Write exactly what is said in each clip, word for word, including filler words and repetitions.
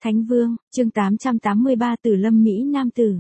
Thánh Vương, chương tám trăm tám mươi ba Tử Lâm Mỹ Nam Tử.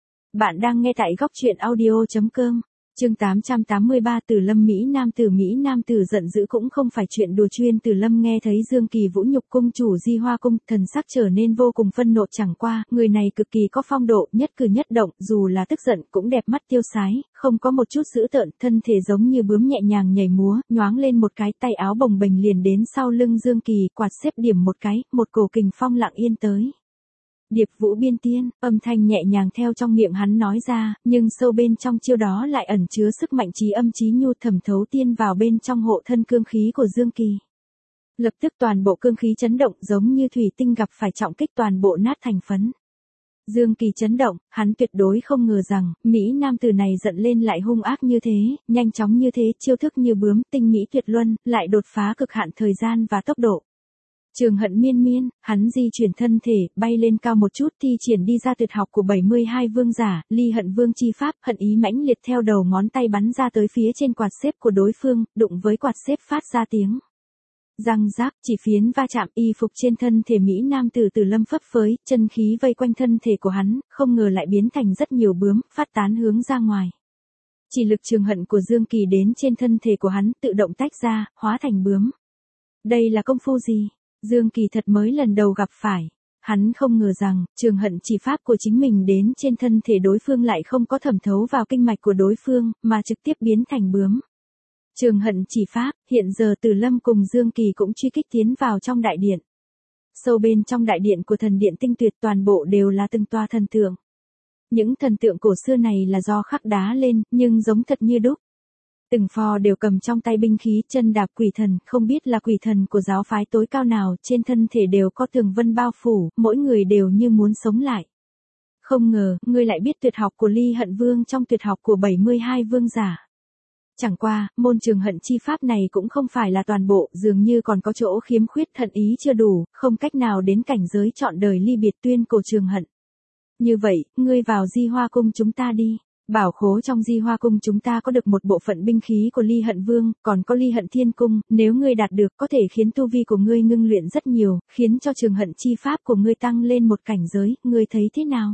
Bạn đang nghe tại góc truyện audio.com. Chương tám trăm tám mươi ba Tử Lâm Mỹ Nam Tử. Mỹ Nam Tử giận dữ cũng không phải chuyện đùa. Chuyên Tử Lâm nghe thấy Dương Kỳ vũ nhục cung chủ Di Hoa cung, thần sắc trở nên vô cùng phân nộ. Chẳng qua, người này cực kỳ có phong độ, nhất cử nhất động, dù là tức giận cũng đẹp mắt tiêu sái, không có một chút dữ tợn, thân thể giống như bướm nhẹ nhàng nhảy múa, nhoáng lên một cái, tay áo bồng bềnh liền đến sau lưng Dương Kỳ, quạt xếp điểm một cái, một cổ kình phong lặng yên tới. Điệp Vũ Biên Tiên, âm thanh nhẹ nhàng theo trong miệng hắn nói ra, nhưng sâu bên trong chiêu đó lại ẩn chứa sức mạnh trí âm trí nhu, thẩm thấu tiên vào bên trong hộ thân cương khí của Dương Kỳ. Lập tức toàn bộ cương khí chấn động, giống như thủy tinh gặp phải trọng kích, toàn bộ nát thành phấn. Dương Kỳ chấn động, hắn tuyệt đối không ngờ rằng, Mỹ Nam Tử này giận lên lại hung ác như thế, nhanh chóng như thế, chiêu thức như bướm, tinh mỹ tuyệt luân, lại đột phá cực hạn thời gian và tốc độ. Trường hận miên miên, hắn di chuyển thân thể, bay lên cao một chút, thi triển đi ra tuyệt học của bảy mươi hai vương giả, ly hận vương chi pháp, hận ý mãnh liệt theo đầu ngón tay bắn ra tới phía trên quạt xếp của đối phương, đụng với quạt xếp phát ra tiếng răng rác, chỉ phiến va chạm, y phục trên thân thể Mỹ Nam Tử Tử Lâm phấp phới, chân khí vây quanh thân thể của hắn, không ngờ lại biến thành rất nhiều bướm, phát tán hướng ra ngoài. Chỉ lực trường hận của Dương Kỳ đến trên thân thể của hắn, tự động tách ra, hóa thành bướm. Đây là công phu gì? Dương Kỳ thật mới lần đầu gặp phải. Hắn không ngờ rằng, trường hận chỉ pháp của chính mình đến trên thân thể đối phương lại không có thẩm thấu vào kinh mạch của đối phương, mà trực tiếp biến thành bướm. Trường hận chỉ pháp, hiện giờ Tử Lâm cùng Dương Kỳ cũng truy kích tiến vào trong đại điện. Sâu bên trong đại điện của thần điện tinh tuyệt, toàn bộ đều là từng toa thần tượng. Những thần tượng cổ xưa này là do khắc đá lên, nhưng giống thật như đúc. Từng pho đều cầm trong tay binh khí, chân đạp quỷ thần, không biết là quỷ thần của giáo phái tối cao nào, trên thân thể đều có tường vân bao phủ, mỗi người đều như muốn sống lại. Không ngờ, ngươi lại biết tuyệt học của ly hận vương trong tuyệt học của bảy mươi hai vương giả. Chẳng qua, môn trường hận chi pháp này cũng không phải là toàn bộ, dường như còn có chỗ khiếm khuyết, hận ý chưa đủ, không cách nào đến cảnh giới trọn đời ly biệt tuyên cổ trường hận. Như vậy, ngươi vào Di Hoa cung chúng ta đi. Bảo khố trong Di Hoa cung chúng ta có được một bộ phận binh khí của ly hận vương, còn có ly hận thiên cung, nếu ngươi đạt được có thể khiến tu vi của ngươi ngưng luyện rất nhiều, khiến cho trường hận chi pháp của ngươi tăng lên một cảnh giới, ngươi thấy thế nào?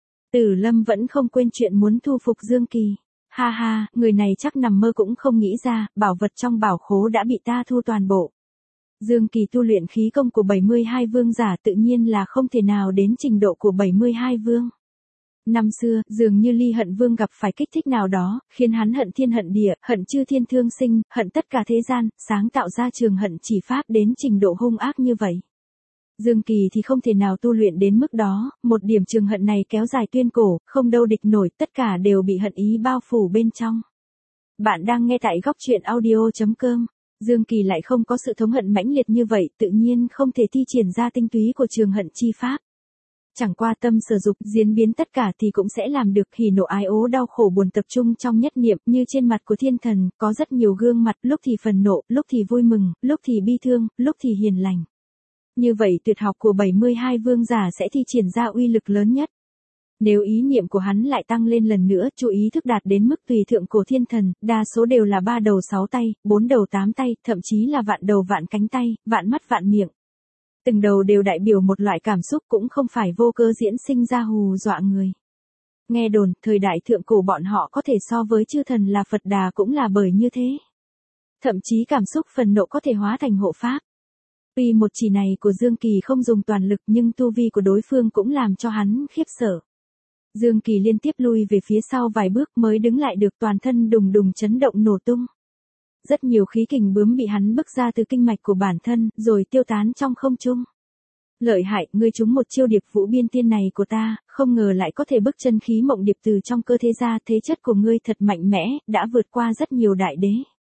Tử Lâm vẫn không quên chuyện muốn thu phục Dương Kỳ. Ha ha, người này chắc nằm mơ cũng không nghĩ ra, bảo vật trong bảo khố đã bị ta thu toàn bộ. Dương Kỳ tu luyện khí công của bảy mươi hai vương giả tự nhiên là không thể nào đến trình độ của bảy mươi hai vương. Năm xưa, dường như ly hận vương gặp phải kích thích nào đó, khiến hắn hận thiên hận địa, hận chư thiên thương sinh, hận tất cả thế gian, sáng tạo ra trường hận chỉ pháp đến trình độ hung ác như vậy. Dương Kỳ thì không thể nào tu luyện đến mức đó, một điểm trường hận này kéo dài tuyên cổ, không đâu địch nổi, tất cả đều bị hận ý bao phủ bên trong. Bạn đang nghe tại góc truyện audio.com. Dương Kỳ lại không có sự thống hận mãnh liệt như vậy, tự nhiên không thể thi triển ra tinh túy của trường hận chi pháp. Chẳng qua tâm sở dục, diễn biến tất cả thì cũng sẽ làm được. Hỉ nộ ái ố đau khổ buồn tập trung trong nhất niệm, như trên mặt của thiên thần, có rất nhiều gương mặt, lúc thì phần nộ, lúc thì vui mừng, lúc thì bi thương, lúc thì hiền lành. Như vậy tuyệt học của bảy mươi hai vương giả sẽ thi triển ra uy lực lớn nhất. Nếu ý niệm của hắn lại tăng lên lần nữa, chú ý thức đạt đến mức tùy thượng cổ thiên thần, đa số đều là ba đầu sáu tay, bốn đầu tám tay, thậm chí là vạn đầu vạn cánh tay, vạn mắt vạn miệng. Từng đầu đều đại biểu một loại cảm xúc, cũng không phải vô cớ diễn sinh ra hù dọa người. Nghe đồn, thời đại thượng cổ bọn họ có thể so với chư thần là Phật Đà cũng là bởi như thế. Thậm chí cảm xúc phần nộ có thể hóa thành hộ pháp. Tuy một chỉ này của Dương Kỳ không dùng toàn lực, nhưng tu vi của đối phương cũng làm cho hắn khiếp sợ. Dương Kỳ liên tiếp lui về phía sau vài bước mới đứng lại được, toàn thân đùng đùng chấn động nổ tung. Rất nhiều khí kình bướm bị hắn bức ra từ kinh mạch của bản thân, rồi tiêu tán trong không trung. Lợi hại, ngươi trúng một chiêu Điệp Vũ Biên Tiên này của ta, không ngờ lại có thể bức chân khí mộng điệp từ trong cơ thể ra, thế chất của ngươi thật mạnh mẽ, đã vượt qua rất nhiều đại đế.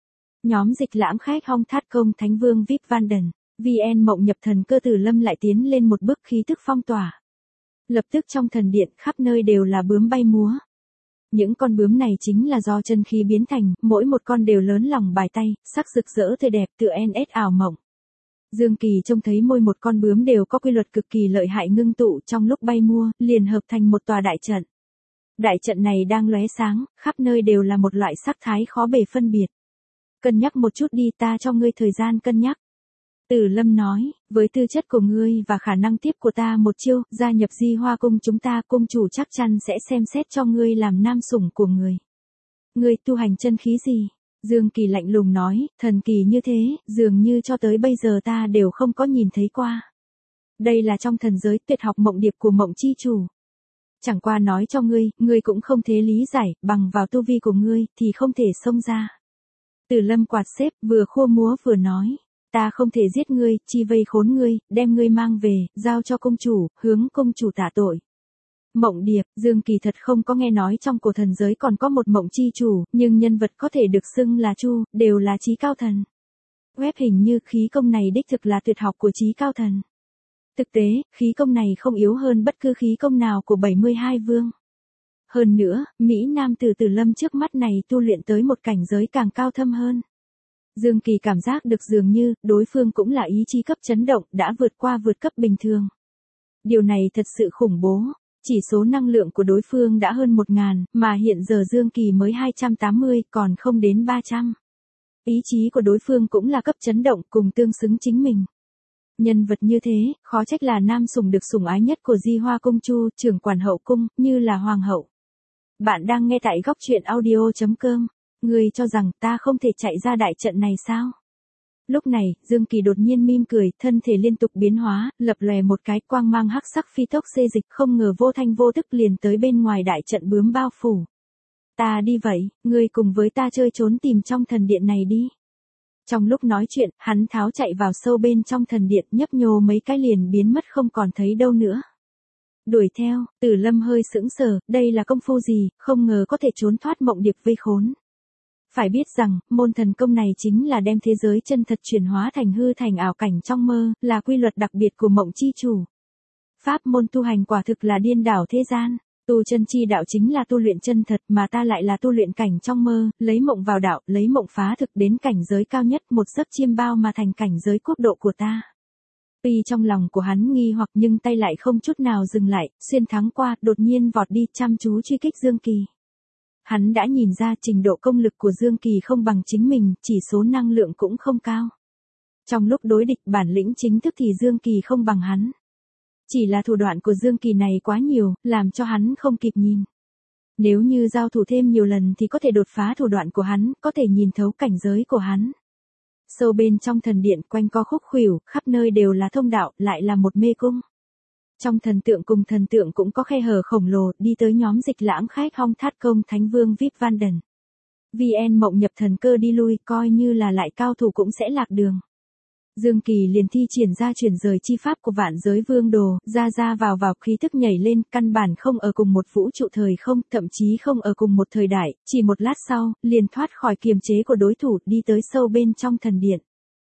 Nhóm dịch lãm khách Hong Thát Công Thánh Vương vê i pê Vanden, vê en mộng nhập thần cơ Tử Lâm lại tiến lên một bước, khí tức phong tỏa. Lập tức trong thần điện khắp nơi đều là bướm bay múa. Những con bướm này chính là do chân khí biến thành, mỗi một con đều lớn lòng bài tay, sắc rực rỡ tươi đẹp tựa en ét ảo mộng. Dương Kỳ trông thấy mỗi một con bướm đều có quy luật cực kỳ lợi hại ngưng tụ trong lúc bay mua, liền hợp thành một tòa đại trận. Đại trận này đang lóe sáng, khắp nơi đều là một loại sắc thái khó bề phân biệt. Cân nhắc một chút đi, ta cho ngươi thời gian cân nhắc. Từ Lâm nói, với tư chất của ngươi và khả năng tiếp của ta một chiêu, gia nhập Di Hoa cung chúng ta, cung chủ chắc chắn sẽ xem xét cho ngươi làm nam sủng của người. Ngươi tu hành chân khí gì? Dương Kỳ lạnh lùng nói, thần kỳ như thế, dường như cho tới bây giờ ta đều không có nhìn thấy qua. Đây là trong thần giới tuyệt học mộng điệp của mộng chi chủ. Chẳng qua nói cho ngươi, ngươi cũng không thể lý giải, bằng vào tu vi của ngươi, thì không thể xông ra. Từ Lâm quạt xếp, vừa khua múa vừa nói, ta không thể giết ngươi, chi vây khốn ngươi, đem ngươi mang về, giao cho công chủ, hướng công chủ tạ tội. Mộng điệp, Dương Kỳ thật không có nghe nói trong cổ thần giới còn có một mộng chi chủ, nhưng nhân vật có thể được xưng là Chu, đều là chí cao thần. Web hình như khí công này đích thực là tuyệt học của chí cao thần. Thực tế, khí công này không yếu hơn bất cứ khí công nào của bảy mươi hai vương. Hơn nữa, Mỹ Nam tử Từ Lâm trước mắt này tu luyện tới một cảnh giới càng cao thâm hơn. Dương Kỳ cảm giác được dường như, đối phương cũng là ý chí cấp chấn động, đã vượt qua vượt cấp bình thường. Điều này thật sự khủng bố. Chỉ số năng lượng của đối phương đã hơn một ngàn, mà hiện giờ Dương Kỳ mới hai trăm tám mươi, còn không đến ba trăm. Ý chí của đối phương cũng là cấp chấn động, cùng tương xứng chính mình. Nhân vật như thế, khó trách là nam sủng được sủng ái nhất của Di Hoa cung Chu, trưởng quản hậu cung, như là hoàng hậu. Bạn đang nghe tại góc truyện audio chấm com. Ngươi cho rằng ta không thể chạy ra đại trận này sao? Lúc này, Dương Kỳ đột nhiên mỉm cười, thân thể liên tục biến hóa, lập lòe một cái quang mang hắc sắc phi tốc xê dịch, không ngờ vô thanh vô tức liền tới bên ngoài đại trận bướm bao phủ. Ta đi vậy, ngươi cùng với ta chơi trốn tìm trong thần điện này đi. Trong lúc nói chuyện, hắn tháo chạy vào sâu bên trong thần điện, nhấp nhô mấy cái liền biến mất không còn thấy đâu nữa. Đuổi theo, Từ Lâm hơi sững sờ, đây là công phu gì, không ngờ có thể trốn thoát mộng điệp vây khốn. Phải biết rằng, môn thần công này chính là đem thế giới chân thật chuyển hóa thành hư thành ảo cảnh trong mơ, là quy luật đặc biệt của mộng chi chủ. Pháp môn tu hành quả thực là điên đảo thế gian, tu chân chi đạo chính là tu luyện chân thật mà ta lại là tu luyện cảnh trong mơ, lấy mộng vào đạo, lấy mộng phá thực đến cảnh giới cao nhất, một giấc chiêm bao mà thành cảnh giới quốc độ của ta. Tuy trong lòng của hắn nghi hoặc nhưng tay lại không chút nào dừng lại, xuyên thắng qua, đột nhiên vọt đi chăm chú truy kích Dương Kỳ. Hắn đã nhìn ra trình độ công lực của Dương Kỳ không bằng chính mình, chỉ số năng lượng cũng không cao. Trong lúc đối địch bản lĩnh chính thức thì Dương Kỳ không bằng hắn. Chỉ là thủ đoạn của Dương Kỳ này quá nhiều, làm cho hắn không kịp nhìn. Nếu như giao thủ thêm nhiều lần thì có thể đột phá thủ đoạn của hắn, có thể nhìn thấu cảnh giới của hắn. Sâu bên trong thần điện quanh co khúc khuỷu, khắp nơi đều là thông đạo, lại là một mê cung. Trong thần tượng cùng thần tượng cũng có khe hở khổng lồ, đi tới nhóm dịch lãng khách Hong Thát Công Thánh Vương Vip Van Đần. vê en mộng nhập thần cơ đi lui, coi như là lại cao thủ cũng sẽ lạc đường. Dương Kỳ liền thi triển ra chuyển rời chi pháp của vạn giới vương đồ, ra ra vào vào khí thức nhảy lên, căn bản không ở cùng một vũ trụ thời không, thậm chí không ở cùng một thời đại, chỉ một lát sau, liền thoát khỏi kiềm chế của đối thủ, đi tới sâu bên trong thần điện.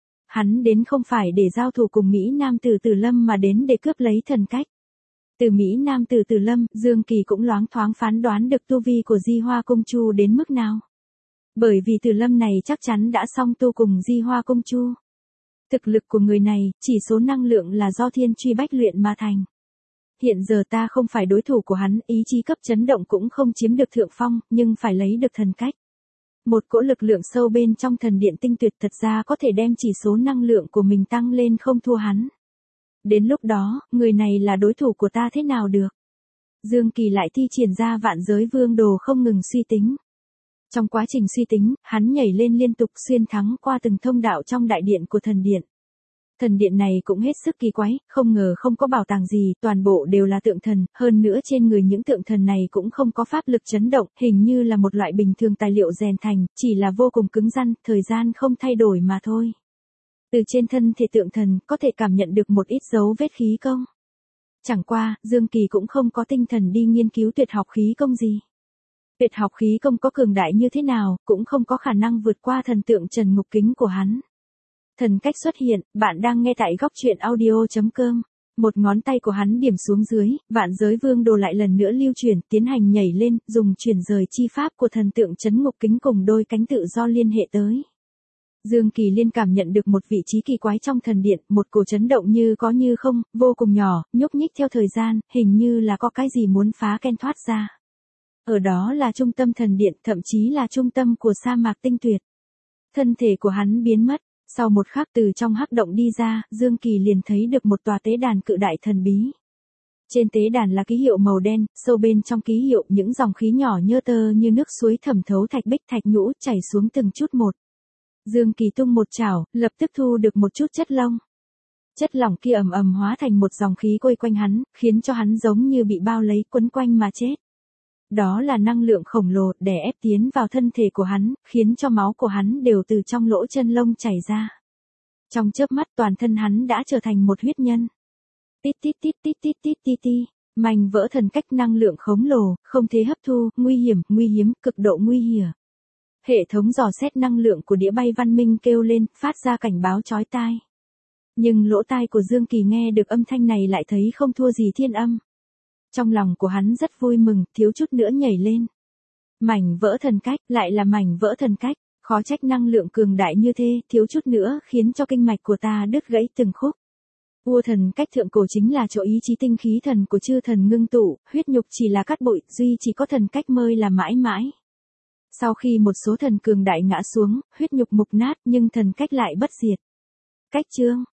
Hắn đến không phải để giao thủ cùng Mỹ Nam tử Từ Lâm mà đến để cướp lấy thần cách. Từ Mỹ Nam tử Từ Lâm, Dương Kỳ cũng loáng thoáng phán đoán được tu vi của Di Hoa cung Chu đến mức nào. Bởi vì Từ Lâm này chắc chắn đã song tu cùng Di Hoa cung Chu. Thực lực của người này, chỉ số năng lượng là do thiên truy bách luyện mà thành. Hiện giờ ta không phải đối thủ của hắn, ý chí cấp chấn động cũng không chiếm được thượng phong, nhưng phải lấy được thần cách. Một cỗ lực lượng sâu bên trong thần điện tinh tuyệt thật ra có thể đem chỉ số năng lượng của mình tăng lên không thua hắn. Đến lúc đó, người này là đối thủ của ta thế nào được? Dương Kỳ lại thi triển ra vạn giới vương đồ không ngừng suy tính. Trong quá trình suy tính, hắn nhảy lên liên tục xuyên thắng qua từng thông đạo trong đại điện của thần điện. Thần điện này cũng hết sức kỳ quái, không ngờ không có bảo tàng gì, toàn bộ đều là tượng thần, hơn nữa trên người những tượng thần này cũng không có pháp lực chấn động, hình như là một loại bình thường tài liệu rèn thành, chỉ là vô cùng cứng rắn, thời gian không thay đổi mà thôi. Từ trên thân thể tượng thần, có thể cảm nhận được một ít dấu vết khí công. Chẳng qua, Dương Kỳ cũng không có tinh thần đi nghiên cứu tuyệt học khí công gì. Tuyệt học khí công có cường đại như thế nào, cũng không có khả năng vượt qua thần tượng Trần Ngục Kính của hắn. Thần cách xuất hiện, bạn đang nghe tại góc truyện audio chấm com. Một ngón tay của hắn điểm xuống dưới, vạn giới vương đồ lại lần nữa lưu chuyển, tiến hành nhảy lên, dùng chuyển rời chi pháp của thần tượng Trấn Ngục Kính cùng đôi cánh tự do liên hệ tới. Dương Kỳ liên cảm nhận được một vị trí kỳ quái trong thần điện, một cổ chấn động như có như không, vô cùng nhỏ, nhúc nhích theo thời gian, hình như là có cái gì muốn phá ken thoát ra. Ở đó là trung tâm thần điện, thậm chí là trung tâm của sa mạc tinh tuyệt. Thân thể của hắn biến mất, Sau một khắc từ trong hắc động đi ra, Dương Kỳ liền thấy được một tòa tế đàn cự đại thần bí. Trên tế đàn là ký hiệu màu đen, sâu bên trong ký hiệu những dòng khí nhỏ nhơ tơ như nước suối thẩm thấu thạch bích thạch nhũ chảy xuống từng chút một. Dương Kỳ tung một chảo, lập tức thu được một chút chất lông. Chất lỏng kia ầm ầm hóa thành một dòng khí quay quanh hắn, khiến cho hắn giống như bị bao lấy quấn quanh mà chết. Đó là năng lượng khổng lồ đè ép tiến vào thân thể của hắn, khiến cho máu của hắn đều từ trong lỗ chân lông chảy ra. Trong chớp mắt toàn thân hắn đã trở thành một huyết nhân. Tít tít tít tít tít tít tít tít, mảnh vỡ thần cách năng lượng khổng lồ, không thể hấp thu, nguy hiểm, nguy hiếm, cực độ nguy hiểm. Hệ thống dò xét năng lượng của đĩa bay văn minh kêu lên, phát ra cảnh báo chói tai. Nhưng lỗ tai của Dương Kỳ nghe được âm thanh này lại thấy không thua gì thiên âm. Trong lòng của hắn rất vui mừng, thiếu chút nữa nhảy lên. Mảnh vỡ thần cách, lại là mảnh vỡ thần cách, khó trách năng lượng cường đại như thế, thiếu chút nữa khiến cho kinh mạch của ta đứt gãy từng khúc. Ua thần cách thượng cổ chính là chỗ ý chí tinh khí thần của chư thần ngưng tụ, huyết nhục chỉ là cát bụi, duy chỉ có thần cách mới là mãi mãi. Sau khi một số thần cường đại ngã xuống, huyết nhục mục nát nhưng thần cách lại bất diệt. Cách chương